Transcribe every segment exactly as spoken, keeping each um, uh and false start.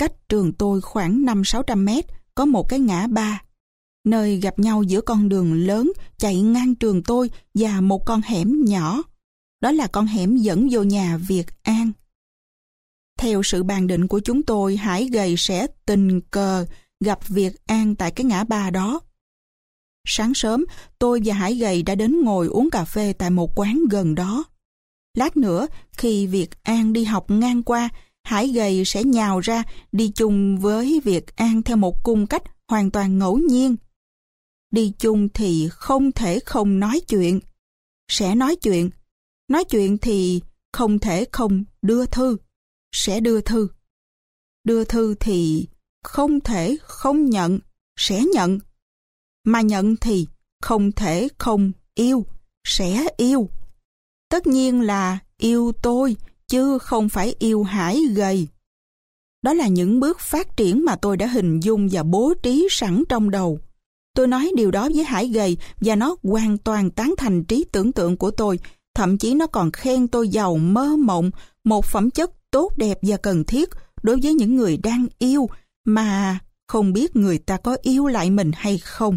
Cách trường tôi khoảng năm sáu trăm mét, có một cái ngã ba, nơi gặp nhau giữa con đường lớn chạy ngang trường tôi và một con hẻm nhỏ. Đó là con hẻm dẫn vô nhà Việt An. Theo sự bàn định của chúng tôi, Hải Gầy sẽ tình cờ gặp Việt An tại cái ngã ba đó. Sáng sớm, tôi và Hải Gầy đã đến ngồi uống cà phê tại một quán gần đó. Lát nữa, khi Việt An đi học ngang qua, Hải Gầy sẽ nhào ra đi chung với Việt An theo một cung cách hoàn toàn ngẫu nhiên. Đi chung thì không thể không nói chuyện. Sẽ nói chuyện. Nói chuyện thì không thể không đưa thư. Sẽ đưa thư. Đưa thư thì không thể không nhận. Sẽ nhận. Mà nhận thì không thể không yêu. Sẽ yêu. Tất nhiên là yêu tôi, chứ không phải yêu Hải Gầy. Đó là những bước phát triển mà tôi đã hình dung và bố trí sẵn trong đầu. Tôi nói điều đó với Hải Gầy và nó hoàn toàn tán thành trí tưởng tượng của tôi. Thậm chí nó còn khen tôi giàu mơ mộng, một phẩm chất tốt đẹp và cần thiết đối với những người đang yêu mà không biết người ta có yêu lại mình hay không.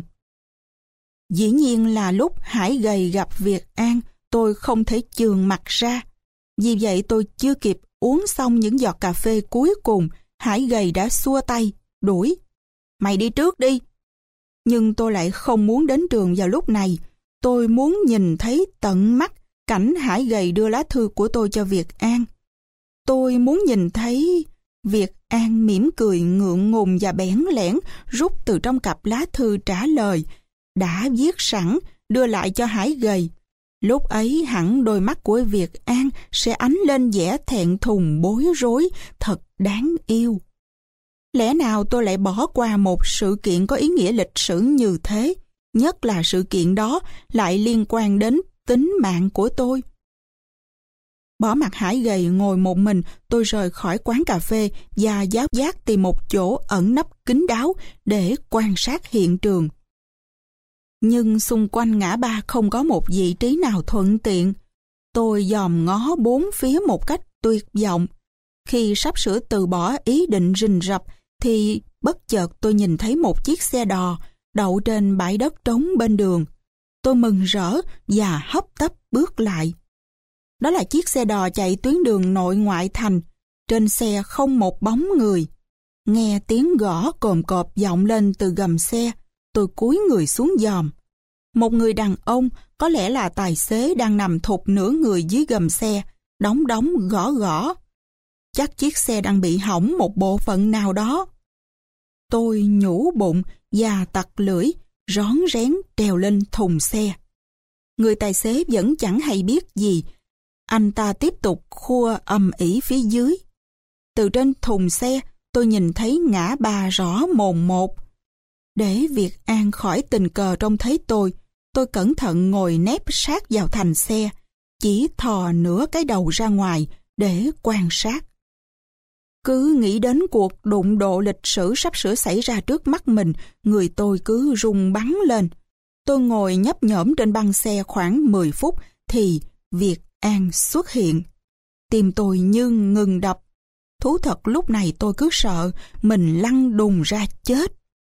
Dĩ nhiên là lúc Hải Gầy gặp Việt An, tôi không thể chườm mặt ra. Vì vậy tôi chưa kịp uống xong những giọt cà phê cuối cùng, Hải Gầy đã xua tay, đuổi. Mày đi trước đi. Nhưng tôi lại không muốn đến trường vào lúc này. Tôi muốn nhìn thấy tận mắt cảnh Hải Gầy đưa lá thư của tôi cho Việt An. Tôi muốn nhìn thấy Việt An mỉm cười ngượng ngùng và bẽn lẽn rút từ trong cặp lá thư trả lời đã viết sẵn đưa lại cho Hải Gầy. Lúc ấy hẳn đôi mắt của Việt An sẽ ánh lên vẻ thẹn thùng bối rối thật đáng yêu. Lẽ nào tôi lại bỏ qua một sự kiện có ý nghĩa lịch sử như thế, nhất là sự kiện đó lại liên quan đến tính mạng của tôi. Bỏ mặc Hải Gầy ngồi một mình, tôi rời khỏi quán cà phê và giáo giác tìm một chỗ ẩn nấp kín đáo để quan sát hiện trường. Nhưng xung quanh ngã ba không có một vị trí nào thuận tiện. Tôi dòm ngó bốn phía một cách tuyệt vọng. Khi sắp sửa từ bỏ ý định rình rập, thì bất chợt tôi nhìn thấy một chiếc xe đò đậu trên bãi đất trống bên đường. Tôi mừng rỡ và hấp tấp bước lại. Đó là chiếc xe đò chạy tuyến đường nội ngoại thành. Trên xe không một bóng người. Nghe tiếng gõ cồm cộp vọng lên từ gầm xe, tôi cúi người xuống dòm. Một người đàn ông, có lẽ là tài xế, đang nằm thụp nửa người dưới gầm xe, đóng đóng gõ gõ. Chắc chiếc xe đang bị hỏng một bộ phận nào đó. Tôi nhủ bụng và tặc lưỡi, rón rén trèo lên thùng xe. Người tài xế vẫn chẳng hay biết gì. Anh ta tiếp tục khua ầm ĩ phía dưới. Từ trên thùng xe, tôi nhìn thấy ngã ba rõ mồn một. Để Việt An khỏi tình cờ trông thấy tôi, tôi cẩn thận ngồi nép sát vào thành xe, chỉ thò nửa cái đầu ra ngoài để quan sát. Cứ nghĩ đến cuộc đụng độ lịch sử sắp sửa xảy ra trước mắt mình, người tôi cứ rung bắn lên. Tôi ngồi nhấp nhổm trên băng xe khoảng mười phút thì Việt An xuất hiện. Tim tôi như ngừng đập. Thú thật lúc này tôi cứ sợ mình lăn đùng ra chết.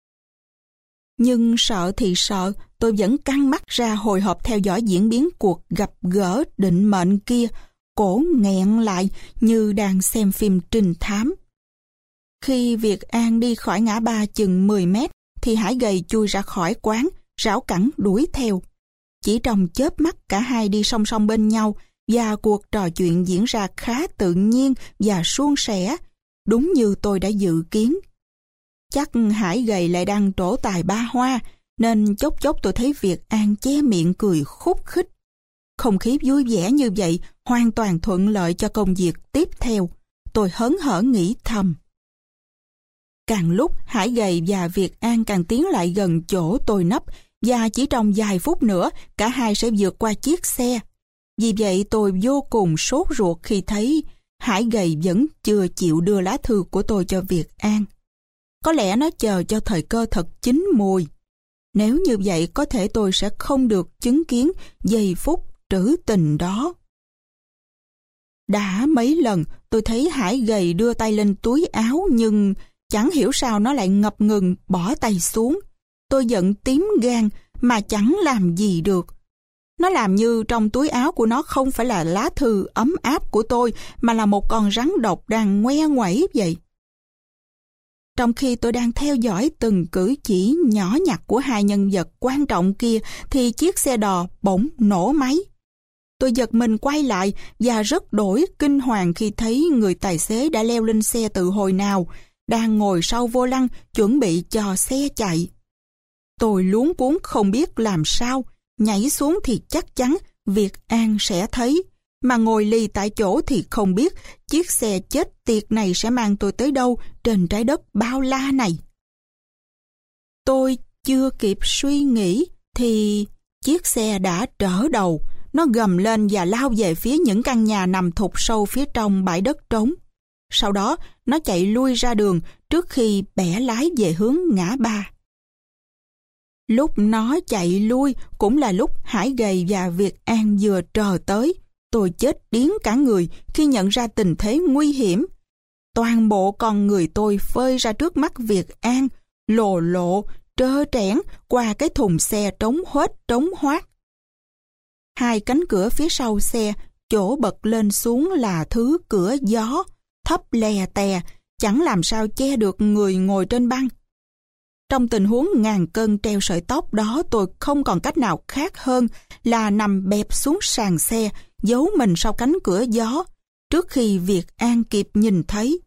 Nhưng sợ thì sợ, tôi vẫn căng mắt ra hồi hộp theo dõi diễn biến cuộc gặp gỡ định mệnh kia, cổ nghẹn lại như đang xem phim trinh thám. Khi Việt An đi khỏi ngã ba chừng mười mét, thì Hải Gầy chui ra khỏi quán, rảo cẳng đuổi theo. Chỉ trong chớp mắt cả hai đi song song bên nhau, và cuộc trò chuyện diễn ra khá tự nhiên và suôn sẻ, đúng như tôi đã dự kiến. Chắc Hải Gầy lại đang trổ tài ba hoa, nên chốc chốc tôi thấy Việt An che miệng cười khúc khích. Không khí vui vẻ như vậy hoàn toàn thuận lợi cho công việc tiếp theo. Tôi hớn hở nghĩ thầm. Càng lúc Hải Gầy và Việt An càng tiến lại gần chỗ tôi nấp, và chỉ trong vài phút nữa cả hai sẽ vượt qua chiếc xe. Vì vậy tôi vô cùng sốt ruột khi thấy Hải Gầy vẫn chưa chịu đưa lá thư của tôi cho Việt An. Có lẽ nó chờ cho thời cơ thật chín mùi. Nếu như vậy có thể tôi sẽ không được chứng kiến giây phút trữ tình đó. Đã mấy lần Tôi thấy Hải gầy đưa tay lên túi áo nhưng chẳng hiểu sao nó lại ngập ngừng bỏ tay xuống. Tôi giận tím gan mà chẳng làm gì được. Nó làm như trong túi áo của nó không phải là lá thư ấm áp của tôi mà là một con rắn độc đang ngoe ngoẩy vậy. Trong khi tôi đang theo dõi từng cử chỉ nhỏ nhặt của hai nhân vật quan trọng kia thì chiếc xe đò bỗng nổ máy. Tôi giật mình quay lại và rất đổi kinh hoàng khi thấy người tài xế đã leo lên xe từ hồi nào, đang ngồi sau vô lăng chuẩn bị cho xe chạy. Tôi luống cuống không biết làm sao, nhảy xuống thì chắc chắn Việt An sẽ thấy, mà ngồi lì tại chỗ thì không biết chiếc xe chết tiệt này sẽ mang tôi tới đâu trên trái đất bao la này. Tôi chưa kịp suy nghĩ thì chiếc xe đã trở đầu. Nó gầm lên và lao về phía những căn nhà nằm thụt sâu phía trong bãi đất trống. Sau đó, nó chạy lui ra đường trước khi bẻ lái về hướng ngã ba. Lúc nó chạy lui cũng là lúc Hải gầy và Việt An vừa trờ tới. Tôi chết điếng cả người khi nhận ra tình thế nguy hiểm. Toàn bộ con người tôi phơi ra trước mắt Việt An, lồ lộ, trơ trẽn qua cái thùng xe trống huếch trống hoác. Hai cánh cửa phía sau xe, chỗ bật lên xuống là thứ cửa gió, thấp lè tè, chẳng làm sao che được người ngồi trên băng. Trong tình huống ngàn cân treo sợi tóc đó, tôi không còn cách nào khác hơn là nằm bẹp xuống sàn xe, giấu mình sau cánh cửa gió, trước khi Việt An kịp nhìn thấy.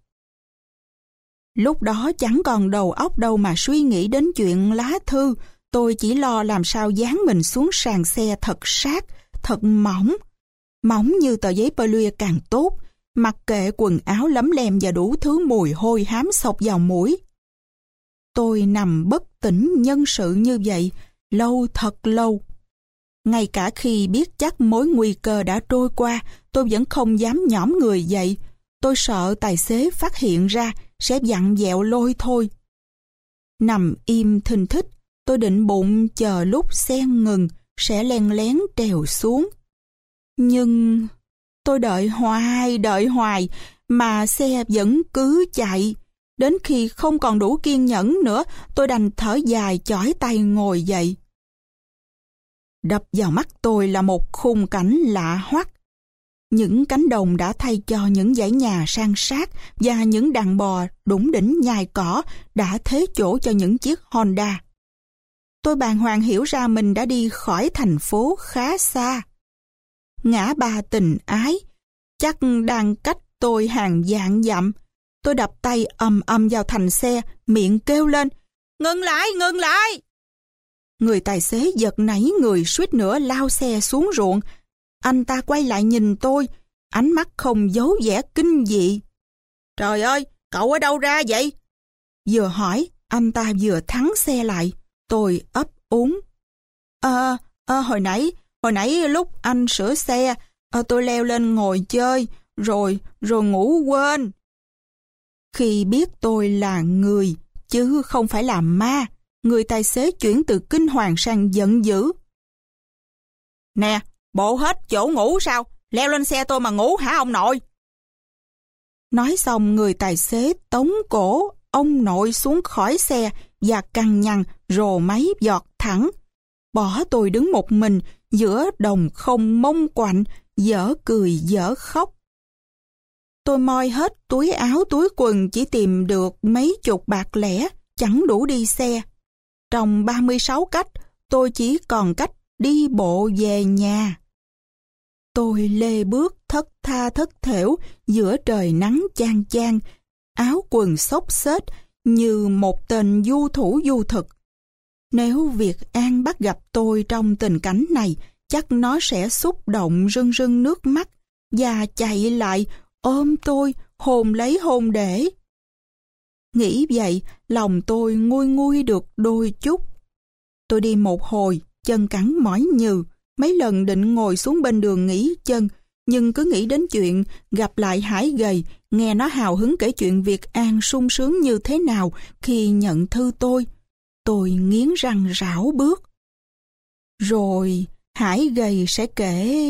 Lúc đó chẳng còn đầu óc đâu mà suy nghĩ đến chuyện lá thư, tôi chỉ lo làm sao dán mình xuống sàn xe thật sát, thật mỏng. Mỏng như tờ giấy polyê càng tốt, mặc kệ quần áo lấm lem và đủ thứ mùi hôi hám xộc vào mũi. Tôi nằm bất tỉnh nhân sự như vậy, lâu thật lâu. Ngay cả khi biết chắc mối nguy cơ đã trôi qua, tôi vẫn không dám nhõm người dậy. Tôi sợ tài xế phát hiện ra, sẽ vặn vẹo lôi thôi. Nằm im thinh thích, tôi định bụng chờ lúc xe ngừng, sẽ len lén trèo xuống. Nhưng tôi đợi hoài, đợi hoài, mà xe vẫn cứ chạy. Đến khi không còn đủ kiên nhẫn nữa, tôi đành thở dài chỏi tay ngồi dậy. Đập vào mắt tôi là một khung cảnh lạ hoắc. Những cánh đồng đã thay cho những dãy nhà san sát và những đàn bò đủng đỉnh nhai cỏ đã thế chỗ cho những chiếc Honda. Tôi bàng hoàng hiểu ra mình đã đi khỏi thành phố khá xa. Ngã ba tình ái chắc đang cách tôi hàng vạn dặm. Tôi đập tay ầm ầm vào thành xe, miệng kêu lên: "Ngừng lại, ngừng lại!" Người tài xế giật nảy người, suýt nữa lao xe xuống ruộng. Anh ta quay lại nhìn tôi, ánh mắt không giấu vẻ kinh dị. "Trời ơi, cậu ở đâu ra vậy?" Vừa hỏi, anh ta vừa thắng xe lại. Tôi ấp úng. Ờ, à, à, hồi nãy, hồi nãy lúc anh sửa xe, à, tôi leo lên ngồi chơi, rồi, rồi ngủ quên. Khi biết tôi là người, chứ không phải là ma, người tài xế chuyển từ kinh hoàng sang giận dữ. "Nè, bộ hết chỗ ngủ sao? Leo lên xe tôi mà ngủ hả ông nội?" Nói xong, người tài xế tống cổ ông nội xuống khỏi xe và cằn nhằn rồ máy giọt thẳng. Bỏ tôi đứng một mình giữa đồng không mông quạnh, dở cười dở khóc. Tôi moi hết túi áo túi quần chỉ tìm được mấy chục bạc lẻ, chẳng đủ đi xe. Trong ba mươi sáu cách, tôi chỉ còn cách đi bộ về nhà. Tôi lê bước thất tha thất thểu giữa trời nắng chang chang, áo quần xốc xếch như một tên du thủ du thực. Nếu Việt An bắt gặp tôi trong tình cảnh này, chắc nó sẽ xúc động rưng rưng nước mắt và chạy lại ôm tôi, hôn lấy hôn để. Nghĩ vậy, lòng tôi nguôi nguôi được đôi chút. Tôi đi một hồi, chân cẳng mỏi nhừ, mấy lần định ngồi xuống bên đường nghỉ chân, nhưng cứ nghĩ đến chuyện gặp lại Hải gầy, nghe nó hào hứng kể chuyện Việt An sung sướng như thế nào khi nhận thư tôi. Tôi nghiến răng rảo bước. Rồi Hải gầy sẽ kể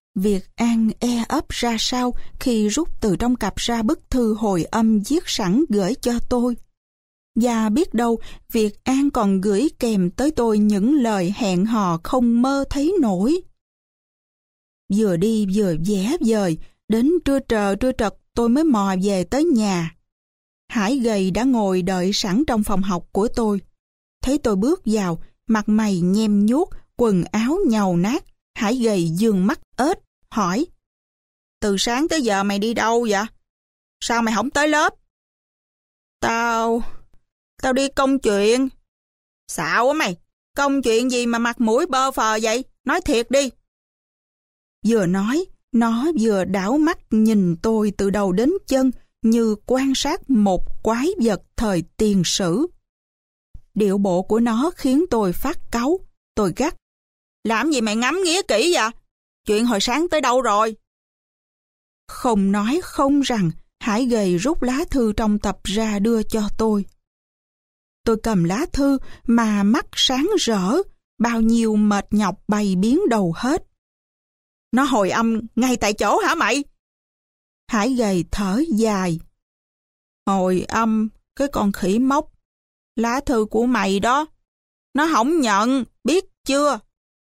Việt An e ấp ra sao khi rút từ trong cặp ra bức thư hồi âm viết sẵn gửi cho tôi. Và biết đâu Việt An còn gửi kèm tới tôi những lời hẹn hò không mơ thấy nổi. Vừa đi vừa vẽ vời, đến trưa trờ trưa trật tôi mới mò về tới nhà. Hải gầy đã ngồi đợi sẵn trong phòng học của tôi. Thấy tôi bước vào, mặt mày nhem nhuốc, quần áo nhàu nát, Hải gầy dương mắt ếch, hỏi: Từ sáng tới giờ mày đi đâu vậy? Sao mày không tới lớp? Tao... Tao đi công chuyện. Xạo quá mày, công chuyện gì mà mặt mũi bơ phờ vậy? Nói thiệt đi. Vừa nói, nó vừa đảo mắt nhìn tôi từ đầu đến chân như quan sát một quái vật thời tiền sử. Điệu bộ của nó khiến tôi phát cáu. Tôi gắt: Làm gì mày ngắm nghía kỹ vậy? Chuyện hồi sáng tới đâu rồi? Không nói không rằng, Hải gầy rút lá thư trong tập ra đưa cho tôi. Tôi cầm lá thư mà mắt sáng rỡ, bao nhiêu mệt nhọc bày biến đầu hết. Nó hồi âm ngay tại chỗ hả mày? Hải gầy thở dài. Hồi âm cái con khỉ mốc. Lá thư của mày đó. Nó không nhận, biết chưa?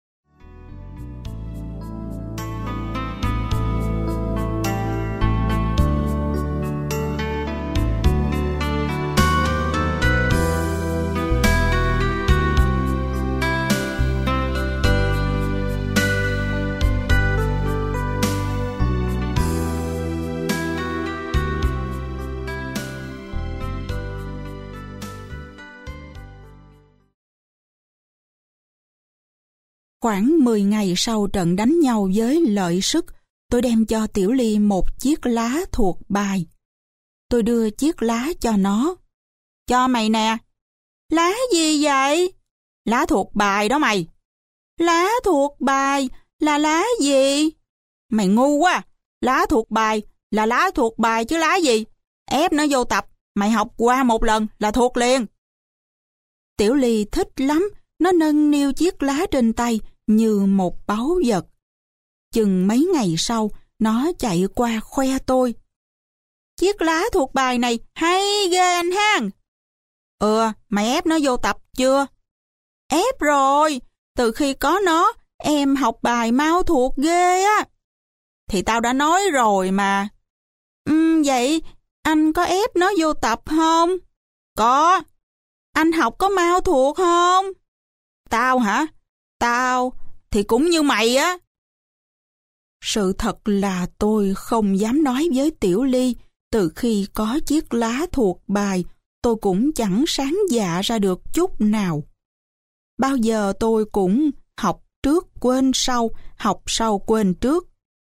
Khoảng mười ngày sau trận đánh nhau với Lợi Sức, tôi đem cho Tiểu Ly một chiếc lá thuộc bài. Tôi đưa chiếc lá cho nó. Cho mày nè. Lá gì vậy? Lá thuộc bài đó mày. Lá thuộc bài là lá gì? Mày ngu quá. Lá thuộc bài là lá thuộc bài chứ lá gì? Ép nó vô tập, mày học qua một lần là thuộc liền. Tiểu Ly thích lắm. Nó nâng niu chiếc lá trên tay như một báu vật. Chừng mấy ngày sau, nó chạy qua khoe tôi. Chiếc lá thuộc bài này hay ghê anh Hang. Ừ, mày ép nó vô tập chưa? Ép rồi, từ khi có nó, em học bài mau thuộc ghê á. Thì tao đã nói rồi mà. Ừ, vậy anh có ép nó vô tập không? Có. Anh học có mau thuộc không? Tao hả? Tao thì cũng như mày á. Sự thật là tôi không dám nói với Tiểu Ly. Từ khi có chiếc lá thuộc bài, tôi cũng chẳng sáng dạ ra được chút nào. Bao giờ tôi cũng học trước quên sau, học sau quên trước.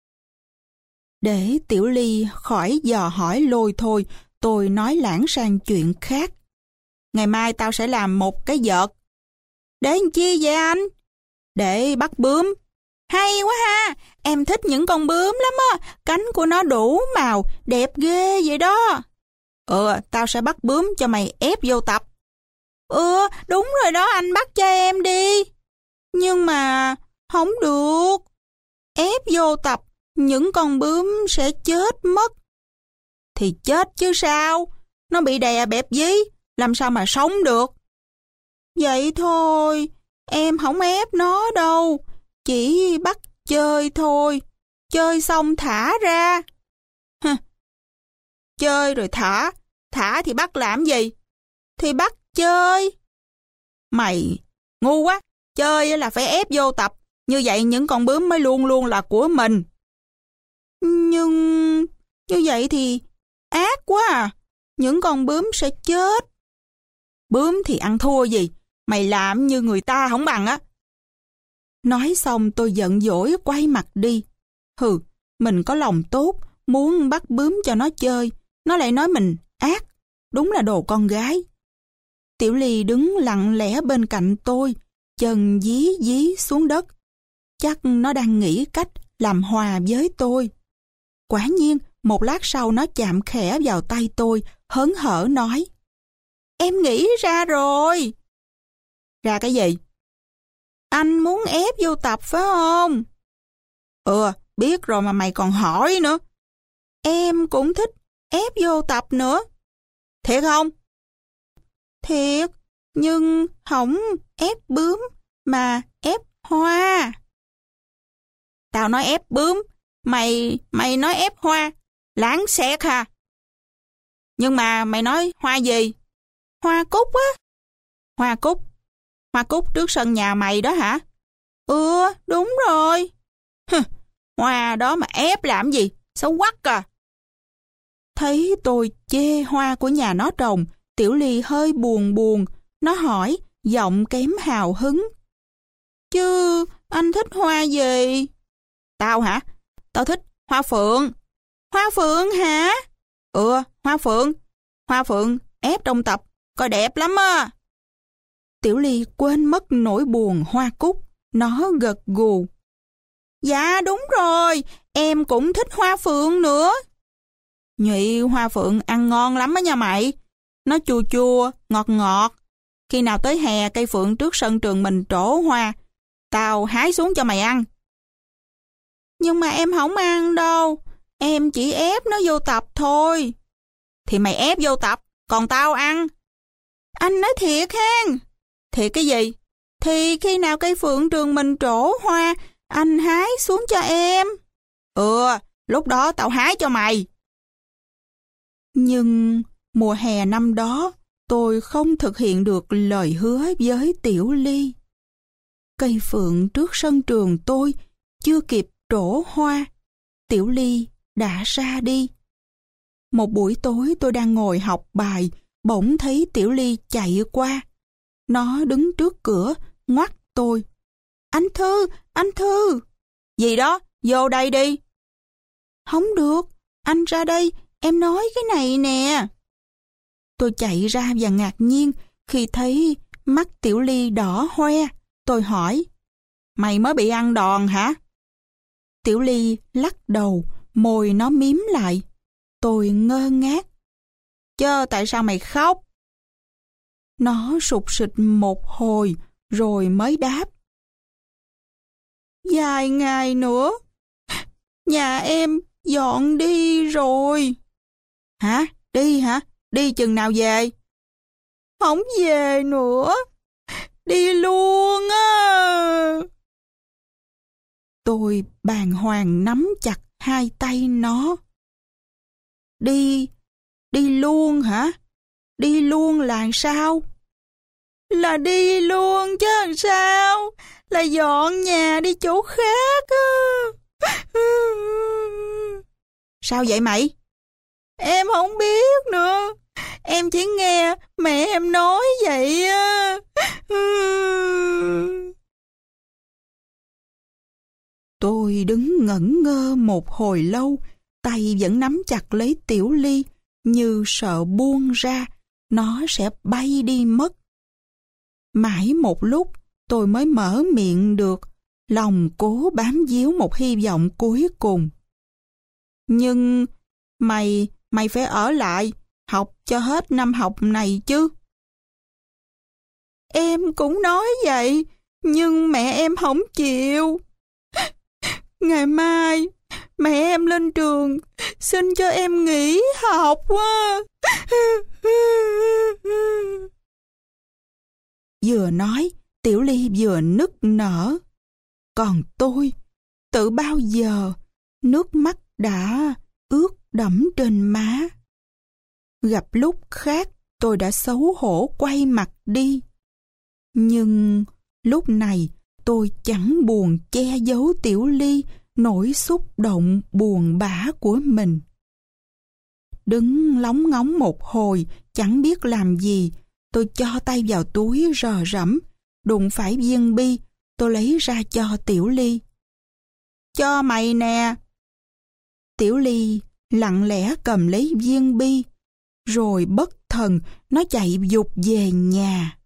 Để Tiểu Ly khỏi dò hỏi lôi thôi, tôi nói lãng sang chuyện khác. Ngày mai tao sẽ làm một cái vợt. Để làm chi vậy anh? Để bắt bướm. Hay quá ha, em thích những con bướm lắm á, cánh của nó đủ màu, đẹp ghê vậy đó. Ừ, tao sẽ bắt bướm cho mày ép vô tập. Ừ, đúng rồi đó, anh bắt cho em đi. Nhưng mà không được. Ép vô tập, những con bướm sẽ chết mất. Thì chết chứ sao, nó bị đè bẹp dí, làm sao mà sống được. Vậy thôi, em không ép nó đâu, chỉ bắt chơi thôi, chơi xong thả ra. Hừ. Chơi rồi thả, thả thì bắt làm gì? Thì bắt chơi. Mày ngu quá, chơi là phải ép vô tập, như vậy những con bướm mới luôn luôn là của mình. Nhưng như vậy thì ác quá à, những con bướm sẽ chết. Bướm thì ăn thua gì, mày làm như người ta không bằng á. Nói xong tôi giận dỗi quay mặt đi. Hừ, mình có lòng tốt, muốn bắt bướm cho nó chơi, nó lại nói mình ác, đúng là đồ con gái. Tiểu Ly đứng lặng lẽ bên cạnh tôi, chân dí dí xuống đất. Chắc nó đang nghĩ cách làm hòa với tôi. Quả nhiên, một lát sau nó chạm khẽ vào tay tôi, hớn hở nói: Em nghĩ ra rồi. Ra cái gì? Anh muốn ép vô tập phải không? Ừ, biết rồi mà mày còn hỏi nữa. Em cũng thích ép vô tập nữa. Thiệt không? Thiệt, nhưng không ép bướm mà ép hoa. Tao nói ép bướm, mày mày nói ép hoa, lãng xẹt hả? Nhưng mà mày nói hoa gì? Hoa cúc á. Hoa cúc? Hoa cúc trước sân nhà mày đó hả? Ừ, đúng rồi. Hừ, hoa đó mà ép làm gì? Xấu quắc à. Thấy tôi chê hoa của nhà nó trồng, Tiểu Ly hơi buồn buồn. Nó hỏi, giọng kém hào hứng. Chứ anh thích hoa gì? Tao hả? Tao thích hoa phượng. Hoa phượng hả? Ừ, hoa phượng. Hoa phượng ép trong tập, coi đẹp lắm á. Tiểu Ly quên mất nỗi buồn hoa cúc. Nó gật gù. Dạ đúng rồi, em cũng thích hoa phượng nữa. Nhụy hoa phượng ăn ngon lắm á nha mày. Nó chua chua, ngọt ngọt. Khi nào tới hè cây phượng trước sân trường mình trổ hoa, tao hái xuống cho mày ăn. Nhưng mà em không ăn đâu. Em chỉ ép nó vô tập thôi. Thì mày ép vô tập, còn tao ăn. Anh nói thiệt hen. Thiệt cái gì? Thì khi nào cây phượng trường mình trổ hoa, anh hái xuống cho em. Ừ, lúc đó tao hái cho mày. Nhưng mùa hè năm đó, tôi không thực hiện được lời hứa với Tiểu Ly. Cây phượng trước sân trường tôi chưa kịp trổ hoa, Tiểu Ly đã ra đi. Một buổi tối tôi đang ngồi học bài, bỗng thấy Tiểu Ly chạy qua. Nó đứng trước cửa, ngoắt tôi. Anh Thư, anh Thư. Gì đó, vô đây đi. Không được, anh ra đây, em nói cái này nè. Tôi chạy ra và ngạc nhiên khi thấy mắt Tiểu Ly đỏ hoe. Tôi hỏi, mày mới bị ăn đòn hả? Tiểu Ly lắc đầu, môi nó mím lại. Tôi ngơ ngác. Chớ tại sao mày khóc? Nó sụt sịt một hồi rồi mới đáp. Vài ngày nữa, nhà em dọn đi rồi. Hả? Đi hả? Đi chừng nào về? Không về nữa. Đi luôn á. Tôi bàng hoàng nắm chặt hai tay nó. Đi, đi luôn hả? Đi luôn là sao? Là đi luôn chứ làm sao? Là dọn nhà đi chỗ khác á. Sao vậy mày? Em không biết nữa. Em chỉ nghe mẹ em nói vậy á. Tôi đứng ngẩn ngơ một hồi lâu, tay vẫn nắm chặt lấy Tiểu Ly, như sợ buông ra, nó sẽ bay đi mất. Mãi một lúc, tôi mới mở miệng được, lòng cố bám víu một hy vọng cuối cùng. Nhưng mày, mày phải ở lại, học cho hết năm học này chứ. Em cũng nói vậy, nhưng mẹ em không chịu. Ngày mai, mẹ em lên trường, xin cho em nghỉ học quá. Vừa nói, Tiểu Ly vừa nức nở. Còn tôi, từ bao giờ, nước mắt đã ướt đẫm trên má. Gặp lúc khác, tôi đã xấu hổ quay mặt đi. Nhưng lúc này, tôi chẳng buồn che giấu Tiểu Ly nỗi xúc động buồn bã của mình. Đứng lóng ngóng một hồi, chẳng biết làm gì, tôi cho tay vào túi rờ rẫm, đụng phải viên bi, tôi lấy ra cho Tiểu Ly. Cho mày nè. Tiểu Ly lặng lẽ cầm lấy viên bi, rồi bất thần nó chạy vụt về nhà.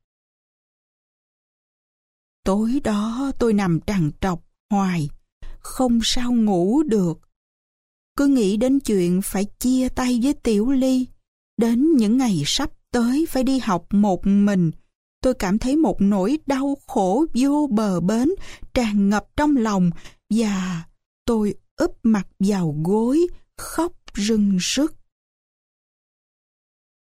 Tối đó tôi nằm trằn trọc hoài, không sao ngủ được. Cứ nghĩ đến chuyện phải chia tay với Tiểu Ly, đến những ngày sắp tới phải đi học một mình, tôi cảm thấy một nỗi đau khổ vô bờ bến tràn ngập trong lòng và tôi úp mặt vào gối, khóc rưng rức.